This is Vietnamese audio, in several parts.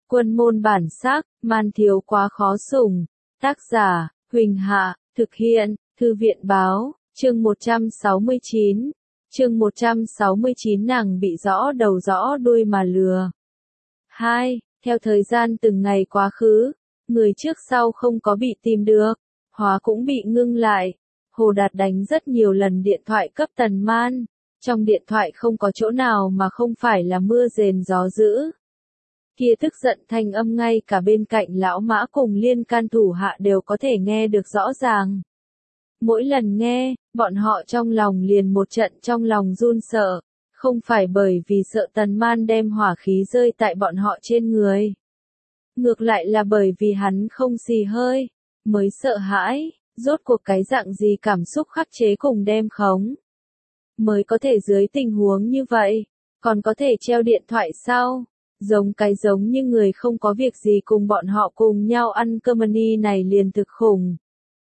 Quân môn bản sắc, man thiếu quá khó sủng. Tác giả, Huỳnh Hạ, thực hiện, Thư viện báo, chương 169. Chương 169 nàng bị rõ đầu rõ đuôi mà lừa. 2. Theo thời gian từng ngày quá khứ, người trước sau không có bị tìm được, Hóa cũng bị ngưng lại. Hồ Đạt đánh rất nhiều lần điện thoại cấp Tần Man, trong điện thoại không có chỗ nào mà không phải là mưa rền gió dữ. Kia tức giận thanh âm ngay cả bên cạnh lão Mã cùng Liên can thủ hạ đều có thể nghe được rõ ràng. Mỗi lần nghe, bọn họ trong lòng liền một trận trong lòng run sợ, không phải bởi vì sợ Tần Man đem hỏa khí rơi tại bọn họ trên người. Ngược lại là bởi vì hắn không xì hơi, mới sợ hãi, rốt cuộc cái dạng gì cảm xúc khắc chế cùng đem khống. Mới có thể dưới tình huống như vậy, còn có thể treo điện thoại sao? Giống như người không có việc gì cùng bọn họ cùng nhau ăn cơm này liền thực khủng.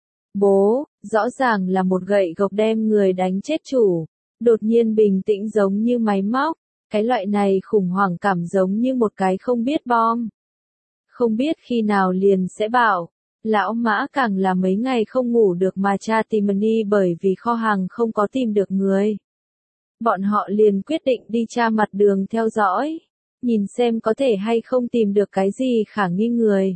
Bố, rõ ràng là một gậy gộc đem người đánh chết chủ, đột nhiên bình tĩnh giống như máy móc, cái loại này khủng hoảng cảm giống như một cái không biết bom. Không biết khi nào liền sẽ bảo, lão Mã càng là mấy ngày không ngủ được mà tra tìm bởi vì kho hàng không có tìm được người. Bọn họ liền quyết định đi tra mặt đường theo dõi, nhìn xem có thể hay không tìm được cái gì khả nghi người.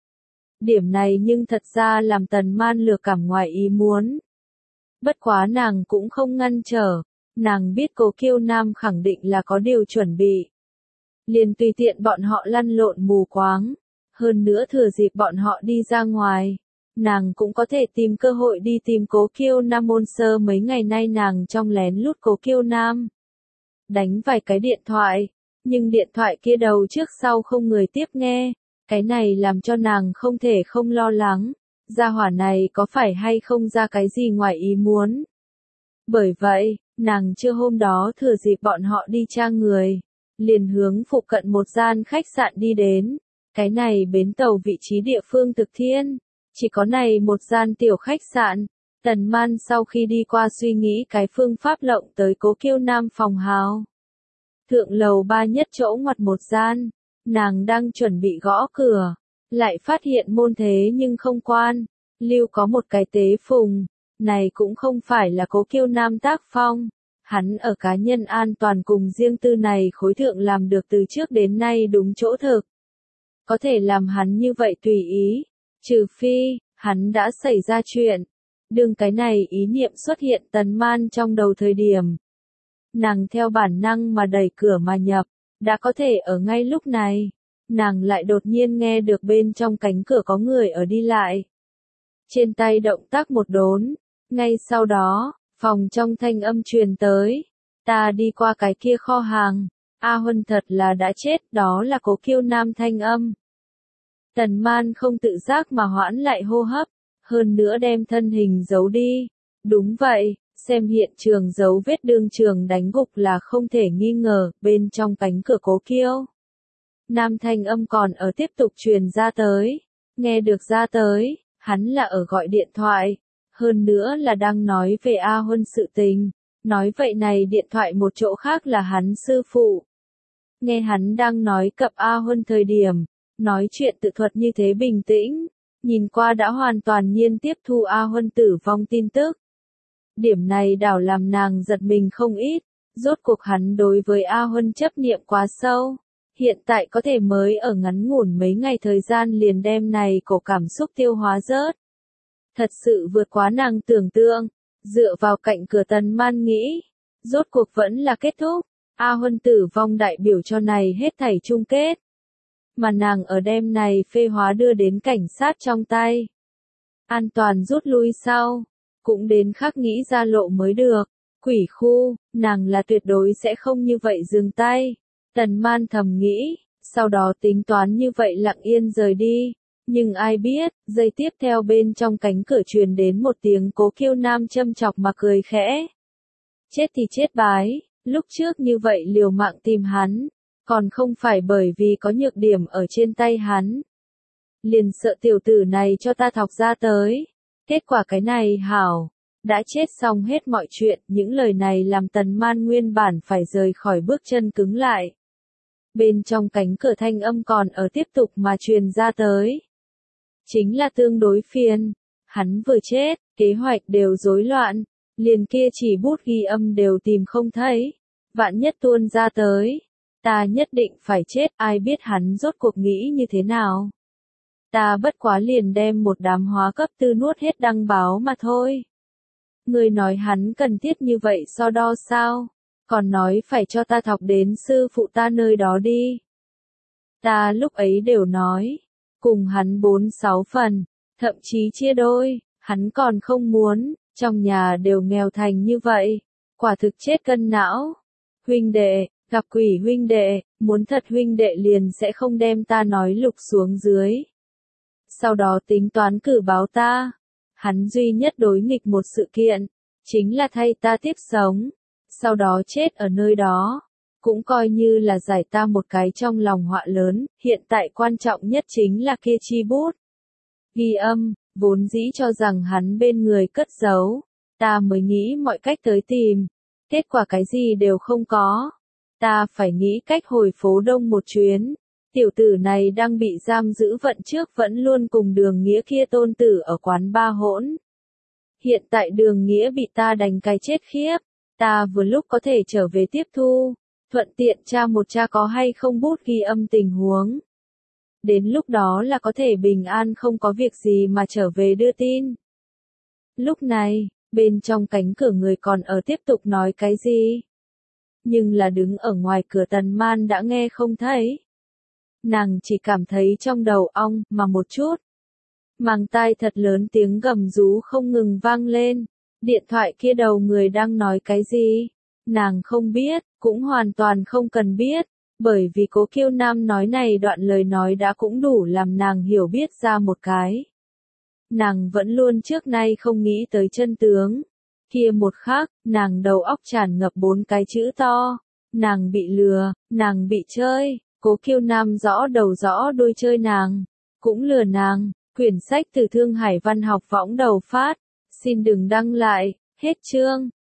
Điểm này nhưng thật ra làm Tần Man lừa cảm ngoài ý muốn. Bất quá nàng cũng không ngăn trở, nàng biết Cố Kiêu Nam khẳng định là có điều chuẩn bị. Liền tùy tiện bọn họ lăn lộn mù quáng, hơn nữa thừa dịp bọn họ đi ra ngoài, nàng cũng có thể tìm cơ hội đi tìm Cố Kiêu Nam môn sơ mấy ngày nay nàng trong lén lút Cố Kiêu Nam. Đánh vài cái điện thoại, nhưng điện thoại kia đầu trước sau không người tiếp nghe, cái này làm cho nàng không thể không lo lắng, gia hỏa này có phải hay không ra cái gì ngoài ý muốn. Bởi vậy, nàng trưa hôm đó thừa dịp bọn họ đi tra người, liền hướng phụ cận một gian khách sạn đi đến, cái này bến tàu vị trí địa phương thực thiên, chỉ có này một gian tiểu khách sạn. Tần Man sau khi đi qua suy nghĩ cái phương pháp lộng tới Cố Kiêu Nam phòng hào. Thượng lầu 3 nhất chỗ ngoặt một gian, nàng đang chuẩn bị gõ cửa, lại phát hiện môn thế nhưng không quan, lưu có một cái tế phùng, này cũng không phải là Cố Kiêu Nam tác phong, hắn ở cá nhân an toàn cùng riêng tư này khối thượng làm được từ trước đến nay đúng chỗ thực. Có thể làm hắn như vậy tùy ý, trừ phi, hắn đã xảy ra chuyện. Đương cái này ý niệm xuất hiện Tần Man trong đầu thời điểm. Nàng theo bản năng mà đẩy cửa mà nhập, đã có thể ở ngay lúc này, nàng lại đột nhiên nghe được bên trong cánh cửa có người ở đi lại. Trên tay động tác một đốn, ngay sau đó, phòng trong thanh âm truyền tới, ta đi qua cái kia kho hàng, A Huân thật là đã chết, đó là Cố Kiêu Nam thanh âm. Tần Man không tự giác mà hoãn lại hô hấp, hơn nữa đem thân hình giấu đi. Đúng vậy, xem hiện trường dấu vết đương trường đánh gục là không thể nghi ngờ, bên trong cánh cửa Cố Kiêu Nam thanh âm còn ở tiếp tục truyền ra tới. Nghe được ra tới, hắn là ở gọi điện thoại, hơn nữa là đang nói về A Huân sự tình, nói vậy này điện thoại một chỗ khác là hắn sư phụ. Nghe hắn đang nói cập A Huân thời điểm, nói chuyện tự thuật như thế bình tĩnh, nhìn qua đã hoàn toàn nhiên tiếp thu A Huân tử vong tin tức. Điểm này đảo làm nàng giật mình không ít, rốt cuộc hắn đối với A Huân chấp niệm quá sâu, hiện tại có thể mới ở ngắn ngủn mấy ngày thời gian liền đem này cổ cảm xúc tiêu hóa rớt. Thật sự vượt quá nàng tưởng tượng, dựa vào cạnh cửa Tần Man nghĩ, rốt cuộc vẫn là kết thúc, A Huân tử vong đại biểu cho này hết thảy chung kết. Mà nàng ở đêm này phê hóa đưa đến cảnh sát trong tay. An toàn rút lui sau, cũng đến khắc nghĩ ra lộ mới được. Quỷ khu, nàng là tuyệt đối sẽ không như vậy dừng tay. Tần Man thầm nghĩ, sau đó tính toán như vậy lặng yên rời đi. Nhưng ai biết, giây tiếp theo bên trong cánh cửa truyền đến một tiếng Cố Kiêu Nam châm chọc mà cười khẽ. Chết thì chết bái, lúc trước như vậy liều mạng tìm hắn, còn không phải bởi vì có nhược điểm ở trên tay hắn. Liền sợ tiểu tử này cho ta thọc ra tới. Kết quả cái này hảo, đã chết xong hết mọi chuyện, những lời này làm Tần Man nguyên bản phải rời khỏi bước chân cứng lại. bên trong cánh cửa thanh âm còn ở tiếp tục mà truyền ra tới. Chính là tương đối phiền, hắn vừa chết, kế hoạch đều rối loạn, liền kia chỉ bút ghi âm đều tìm không thấy, vạn nhất tuôn ra tới, ta nhất định phải chết, ai biết hắn rốt cuộc nghĩ như thế nào. Ta bất quá liền đem một đám hóa cấp tư nuốt hết đăng báo mà thôi. Người nói hắn cần thiết như vậy so đo sao, còn nói phải cho ta thọc đến sư phụ ta nơi đó đi. Ta lúc ấy đều nói, cùng hắn 4-6 phần, thậm chí chia đôi, hắn còn không muốn, trong nhà đều nghèo thành như vậy, quả thực chết cân não. Huynh đệ, gặp quỷ huynh đệ, muốn thật huynh đệ liền sẽ không đem ta nói lục xuống dưới. Sau đó tính toán cử báo ta. Hắn duy nhất đối nghịch một sự kiện, chính là thay ta tiếp sống, sau đó chết ở nơi đó. Cũng coi như là giải ta một cái trong lòng họa lớn, hiện tại quan trọng nhất chính là kia chi bút. Ghi âm, vốn dĩ cho rằng hắn bên người cất giấu, ta mới nghĩ mọi cách tới tìm, kết quả cái gì đều không có. Ta phải nghĩ cách hồi phố Đông một chuyến. Tiểu tử này đang bị giam giữ vận trước vẫn luôn cùng Đường Nghĩa kia tôn tử ở quán ba hỗn. Hiện tại Đường Nghĩa bị ta đánh cái chết khiếp, ta vừa lúc có thể trở về tiếp thu, thuận tiện tra một tra có hay không bút ghi âm tình huống. Đến lúc đó là có thể bình an không có việc gì mà trở về đưa tin. Lúc này, bên trong cánh cửa người còn ở tiếp tục nói cái gì? Nhưng là đứng ở ngoài cửa Tần Man đã nghe không thấy. Nàng chỉ cảm thấy trong đầu ong mà một chút. Màng tai thật lớn tiếng gầm rú không ngừng vang lên. Điện thoại kia đầu người đang nói cái gì? Nàng không biết, cũng hoàn toàn không cần biết. Bởi vì Cố Kiêu Nam nói này đoạn lời nói đã cũng đủ làm nàng hiểu biết ra một cái. Nàng vẫn luôn trước nay không nghĩ tới chân tướng. Kia một khắc, nàng đầu óc tràn ngập 4 cái chữ to. Nàng bị lừa, nàng bị chơi. Cố Kiêu Nam rõ đầu rõ đuôi chơi nàng, cũng lừa nàng. Quyển sách từ Thương Hải Văn học võng đầu phát. Xin đừng đăng lại, hết chương.